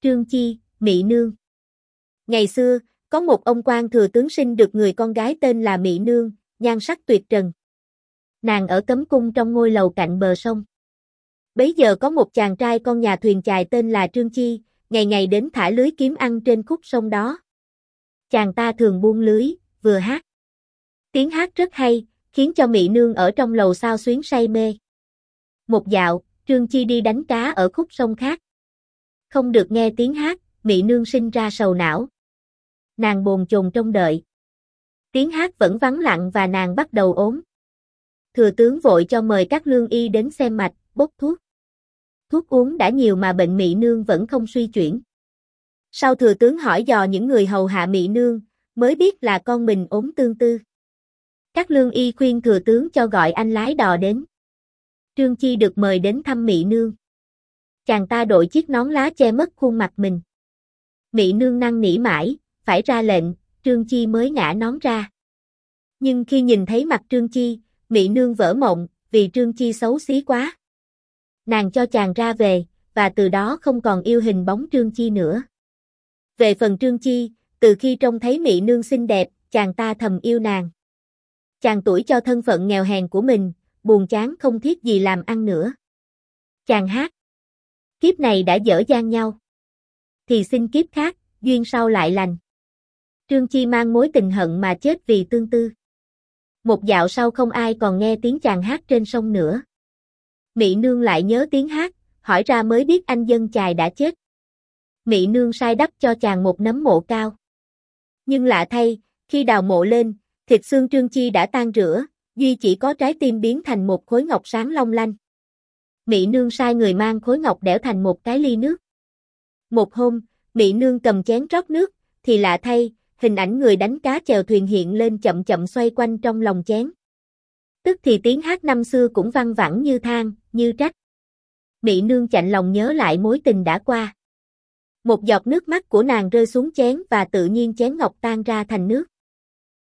Trương Chi, Mị Nương. Ngày xưa, có một ông quan thừa tướng sinh được người con gái tên là Mị Nương, nhan sắc tuyệt trần. Nàng ở cấm cung trong ngôi lầu cạnh bờ sông. Bấy giờ có một chàng trai con nhà thuyền chài tên là Trương Chi, ngày ngày đến thả lưới kiếm ăn trên khúc sông đó. Chàng ta thường buông lưới, vừa hát. Tiếng hát rất hay, khiến cho Mị Nương ở trong lầu xao xuyến say mê. Một dạo, Trương Chi đi đánh cá ở khúc sông khác. Không được nghe tiếng hát, Mị Nương sinh ra sầu não. Nàng bồn chồn trông đợi. Tiếng hát vẫn vắng lặng và nàng bắt đầu ốm. Thừa tướng vội cho mời các lương y đến xem mạch, bốc thuốc. Thuốc uống đã nhiều mà bệnh Mị Nương vẫn không suy chuyển. Sau thừa tướng hỏi dò những người hầu hạ Mị Nương, mới biết là con mình ốm tương tư. Các lương y khuyên thừa tướng cho gọi anh lái đò đến. Trương Chi được mời đến thăm Mị Nương. Chàng ta đội chiếc nón lá che mất khuôn mặt mình. Mị Nương năn nỉ mãi, phải ra lệnh, Trương Chi mới ngã nón ra. Nhưng khi nhìn thấy mặt Trương Chi, Mị Nương vỡ mộng, vì Trương Chi xấu xí quá. Nàng cho chàng ra về, và từ đó không còn yêu hình bóng Trương Chi nữa. Về phần Trương Chi, từ khi trông thấy Mị Nương xinh đẹp, chàng ta thầm yêu nàng. Chàng tuổi cho thân phận nghèo hèn của mình, buồn chán không thiết gì làm ăn nữa. Chàng hát. Kiếp này đã dở dang nhau. Thì xin kiếp khác, duyên sau lại lành. Trương Chi mang mối tình hận mà chết vì tương tư. Một dạo sau không ai còn nghe tiếng chàng hát trên sông nữa. Mị Nương lại nhớ tiếng hát, hỏi ra mới biết anh dân chài đã chết. Mị Nương sai đắp cho chàng một nấm mộ cao. Nhưng lạ thay, khi đào mộ lên, thịt xương Trương Chi đã tan rã, duy chỉ có trái tim biến thành một khối ngọc sáng long lanh. Mị Nương sai người mang khối ngọc đẽo thành một cái ly nước. Một hôm, Mị Nương cầm chén rót nước, thì lạ thay, hình ảnh người đánh cá chèo thuyền hiện lên chậm chậm xoay quanh trong lòng chén. Tức thì tiếng hát năm xưa cũng văng vẳng như than, như trách. Mị Nương chạnh lòng nhớ lại mối tình đã qua. Một giọt nước mắt của nàng rơi xuống chén và tự nhiên chén ngọc tan ra thành nước.